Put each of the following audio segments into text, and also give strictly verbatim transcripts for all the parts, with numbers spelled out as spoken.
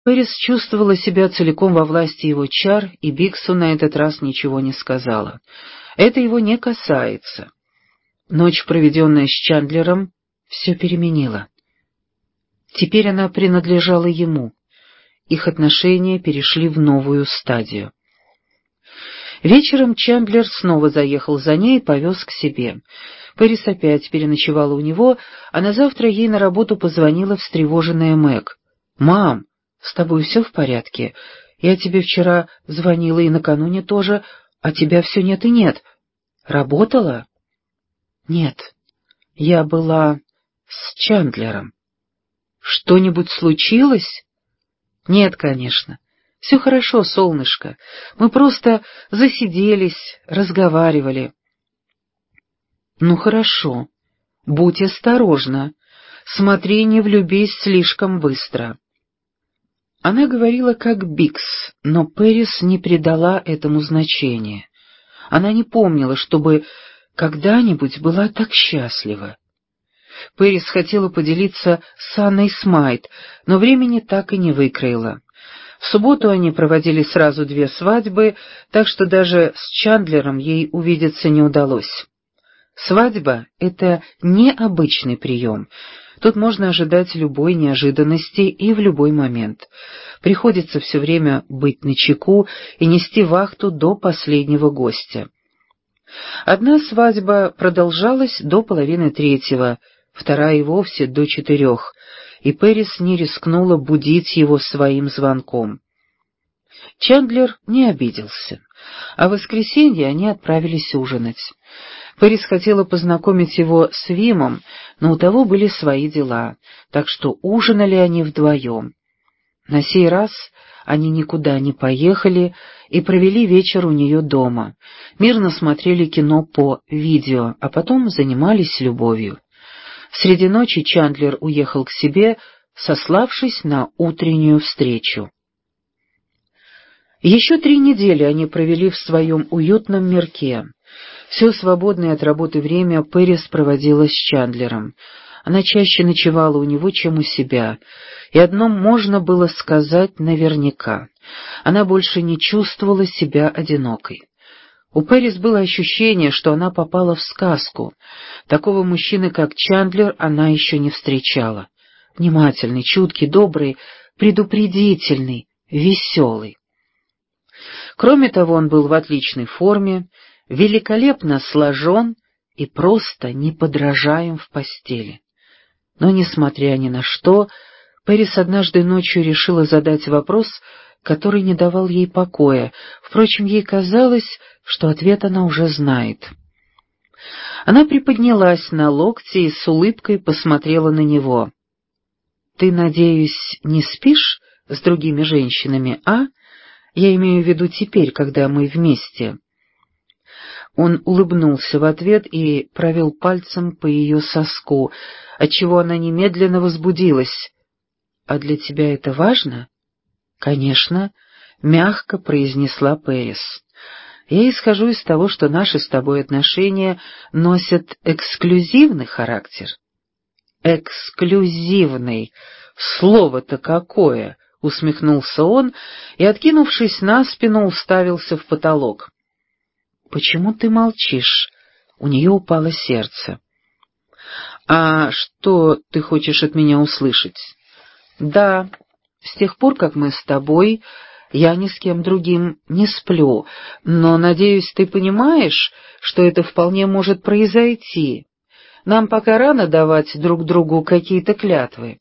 Пэрис чувствовала себя целиком во власти его чар, и Биксу на этот раз ничего не сказала. Это его не касается. Ночь, проведенная с Чандлером, все переменила. Теперь она принадлежала ему. Их отношения перешли в новую стадию. Вечером Чандлер снова заехал за ней и повез к себе. Пэрис опять переночевала у него, а на завтра ей на работу позвонила встревоженная Мэг. «Мам, с тобой все в порядке? Я тебе вчера звонила и накануне тоже, а тебя все нет и нет. Работала?» «Нет, я была с Чандлером». «Что-нибудь случилось?» «Нет, конечно. Все хорошо, солнышко. Мы просто засиделись, разговаривали». «Ну хорошо. Будь осторожна. Смотри, не влюбись слишком быстро». Она говорила как Бикс, но Пэрис не придала этому значения. Она не помнила, чтобы когда-нибудь была так счастлива. Пэрис хотела поделиться с Анной Смайт, но времени так и не выкроила. В субботу они проводили сразу две свадьбы, так что даже с Чандлером ей увидеться не удалось. Свадьба — это необычный прием. Тут можно ожидать любой неожиданности и в любой момент. Приходится все время быть начеку и нести вахту до последнего гостя. Одна свадьба продолжалась до половины третьего, вторая и вовсе до четырех, и Пэрис не рискнула будить его своим звонком. Чандлер не обиделся, а в воскресенье они отправились ужинать. Пэрис хотела познакомить его с Вимом, но у того были свои дела, так что ужинали они вдвоем. На сей раз они никуда не поехали и провели вечер у нее дома, мирно смотрели кино по видео, а потом занимались любовью. Среди ночи Чандлер уехал к себе, сославшись на утреннюю встречу. Еще три недели они провели в своем уютном мирке. Все свободное от работы время Пэрис проводила с Чандлером. Она чаще ночевала у него, чем у себя, и одно можно было сказать наверняка: она больше не чувствовала себя одинокой. У Пэрис было ощущение, что она попала в сказку. Такого мужчины, как Чандлер, она еще не встречала. Внимательный, чуткий, добрый, предупредительный, веселый. Кроме того, он был в отличной форме, великолепно сложен и просто неподражаем в постели. Но, несмотря ни на что, Пэрис однажды ночью решила задать вопрос, который не давал ей покоя. Впрочем, ей казалось, что ответ она уже знает. Она приподнялась на локте и с улыбкой посмотрела на него. «Ты, надеюсь, не спишь с другими женщинами, а? Я имею в виду теперь, когда мы вместе». Он улыбнулся в ответ и провел пальцем по ее соску, отчего она немедленно возбудилась. «А для тебя это важно?» «Конечно», — мягко произнесла Пэрис. «Я исхожу из того, что наши с тобой отношения носят эксклюзивный характер». «Эксклюзивный! Слово-то какое!» — усмехнулся он и, откинувшись на спину, уставился в потолок. «Почему ты молчишь?» У нее упало сердце. «А что ты хочешь от меня услышать?» «Да, с тех пор, как мы с тобой, я ни с кем другим не сплю, но, надеюсь, ты понимаешь, что это вполне может произойти. Нам пока рано давать друг другу какие-то клятвы».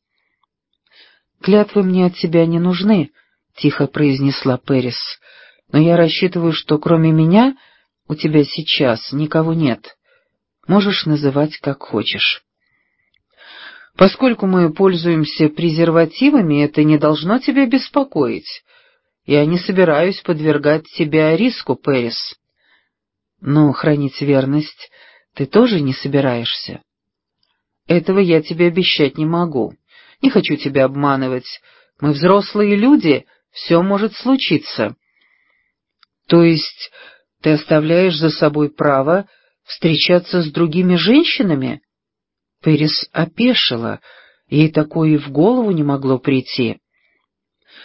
«Клятвы мне от тебя не нужны», — тихо произнесла Пэрис, «но я рассчитываю, что кроме меня у тебя сейчас никого нет. Можешь называть как хочешь». «Поскольку мы пользуемся презервативами, это не должно тебя беспокоить. Я не собираюсь подвергать тебя риску, Пэрис». «Но хранить верность ты тоже не собираешься?» «Этого я тебе обещать не могу. Не хочу тебя обманывать. Мы взрослые люди, все может случиться». «То есть ты оставляешь за собой право встречаться с другими женщинами?» Пэрис опешила, ей такое и в голову не могло прийти.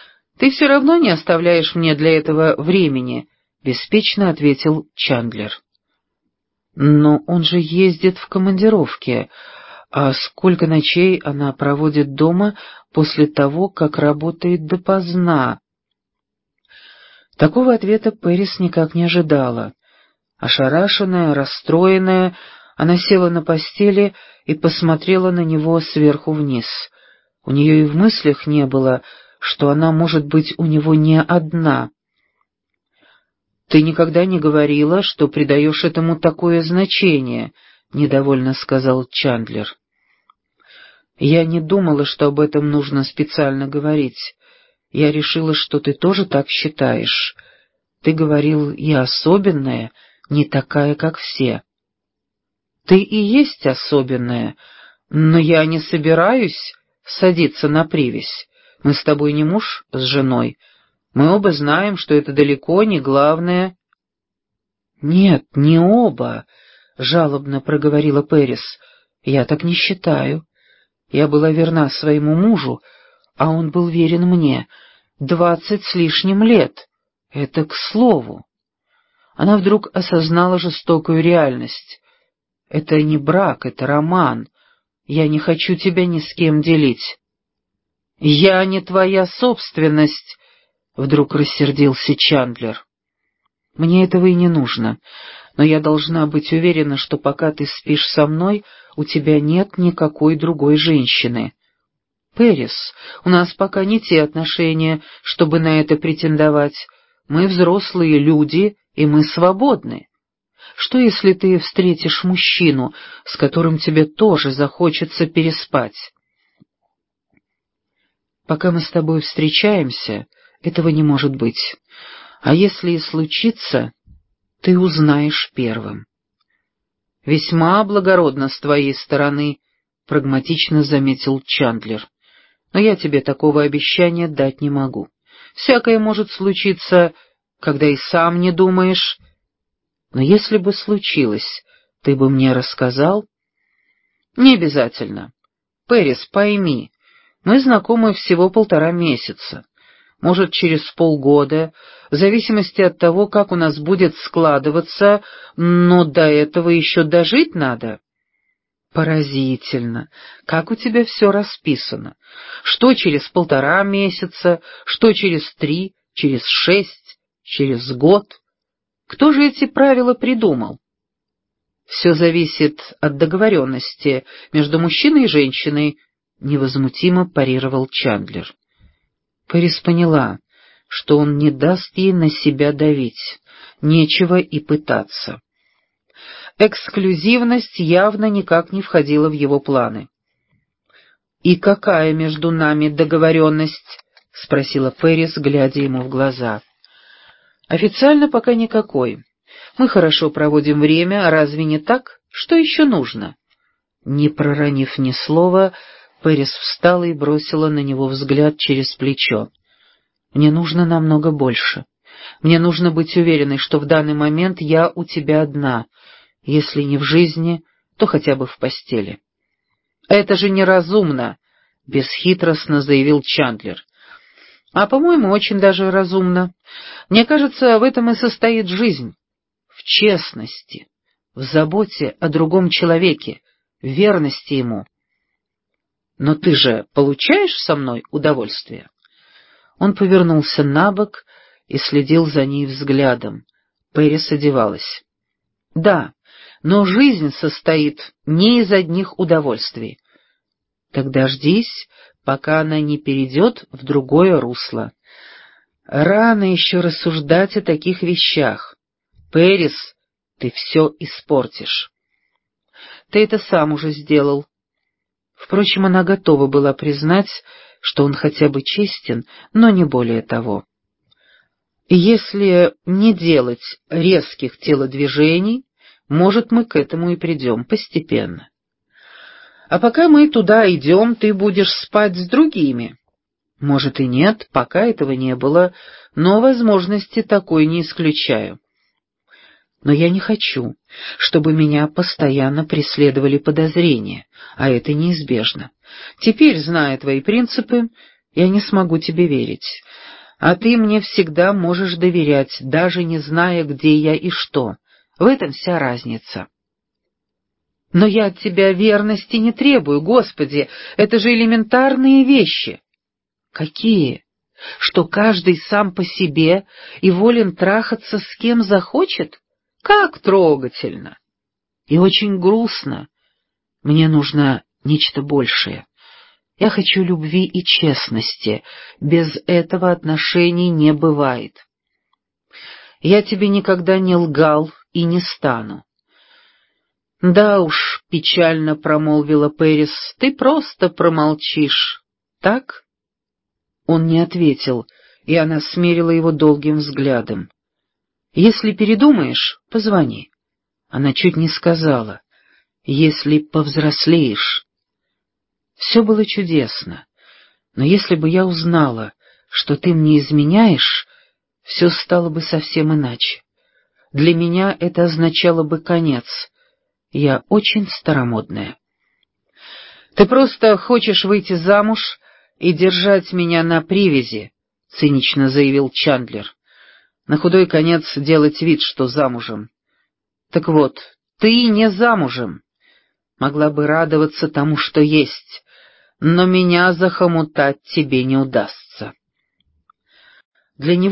«Ты все равно не оставляешь мне для этого времени», — беспечно ответил Чандлер. «Но он же ездит в командировке. А сколько ночей она проводит дома после того, как работает допоздна?» Такого ответа Пэрис никак не ожидала. Ошарашенная, расстроенная, она села на постели и посмотрела на него сверху вниз. У нее и в мыслях не было, что она может быть у него не одна. «Ты никогда не говорила, что придаешь этому такое значение», — недовольно сказал Чандлер. «Я не думала, что об этом нужно специально говорить. Я решила, что ты тоже так считаешь. Ты говорил, я особенная, не такая, как все». «Ты и есть особенная, но я не собираюсь садиться на привязь. Мы с тобой не муж с женой. Мы оба знаем, что это далеко не главное». «Нет, не оба», — жалобно проговорила Пэрис. «Я так не считаю. Я была верна своему мужу, а он был верен мне. Двадцать с лишним лет. Это к слову». Она вдруг осознала жестокую реальность. «Это не брак, это роман. Я не хочу тебя ни с кем делить». «Я не твоя собственность», — вдруг рассердился Чандлер. «Мне этого и не нужно, но я должна быть уверена, что пока ты спишь со мной, у тебя нет никакой другой женщины. Пэрис, у нас пока не те отношения, чтобы на это претендовать. Мы взрослые люди, и мы свободны. Что, если ты встретишь мужчину, с которым тебе тоже захочется переспать?» «Пока мы с тобой встречаемся, этого не может быть. А если и случится, ты узнаешь первым». «Весьма благородно с твоей стороны», — прагматично заметил Чандлер. «Но я тебе такого обещания дать не могу. Всякое может случиться, когда и сам не думаешь. Но если бы случилось, ты бы мне рассказал?» «Не обязательно. Пэрис, пойми, мы знакомы всего полтора месяца. Может, через полгода, в зависимости от того, как у нас будет складываться, но до этого еще дожить надо». «Поразительно, как у тебя все расписано. Что через полтора месяца, что через три, через шесть, через год. Кто же эти правила придумал?» «Все зависит от договоренности между мужчиной и женщиной», — невозмутимо парировал Чандлер. Пэрис поняла, что он не даст ей на себя давить, нечего и пытаться. Эксклюзивность явно никак не входила в его планы. «И какая между нами договоренность?» — спросила Пэрис, глядя ему в глаза. «Официально пока никакой. Мы хорошо проводим время, а разве не так? Что еще нужно?» Не проронив ни слова, Пэрис встала и бросила на него взгляд через плечо. «Мне нужно намного больше. Мне нужно быть уверенной, что в данный момент я у тебя одна, если не в жизни, то хотя бы в постели». «Это же неразумно», — бесхитростно заявил Чандлер. «А, по-моему, очень даже разумно. Мне кажется, в этом и состоит жизнь. В честности, в заботе о другом человеке, в верности ему». «Но ты же получаешь со мной удовольствие?» Он повернулся на бок и следил за ней взглядом. Пэрис одевалась. «Да, но жизнь состоит не из одних удовольствий. Так дождись, пока она не перейдет в другое русло. Рано еще рассуждать о таких вещах. Пэрис, ты все испортишь». «Ты это сам уже сделал». Впрочем, она готова была признать, что он хотя бы честен, но не более того. «Если не делать резких телодвижений, может, мы к этому и придем постепенно. А пока мы туда идем, ты будешь спать с другими. Может и нет, пока этого не было, но возможности такой не исключаю. Но я не хочу, чтобы меня постоянно преследовали подозрения, а это неизбежно. Теперь, зная твои принципы, я не смогу тебе верить. А ты мне всегда можешь доверять, даже не зная, где я и что. В этом вся разница. Но я от тебя верности не требую, Господи, это же элементарные вещи. Какие? Что каждый сам по себе и волен трахаться с кем захочет? Как трогательно! И очень грустно. Мне нужно нечто большее. Я хочу любви и честности. Без этого отношений не бывает. Я тебе никогда не лгал и не стану. Да уж, печально промолвила Пэрис, ты просто промолчишь. Так? Он не ответил, и она смерила его долгим взглядом. Если передумаешь, позвони. Она чуть не сказала. Если повзрослеешь. Все было чудесно, но если бы я узнала, что ты мне изменяешь, все стало бы совсем иначе. Для меня это означало бы конец. Я очень старомодная. Ты просто хочешь выйти замуж и держать меня на привязи, цинично заявил Чандлер. На худой конец делать вид, что замужем. Так вот, ты не замужем. Могла бы радоваться тому, что есть, но меня захомутать тебе не удастся. Для него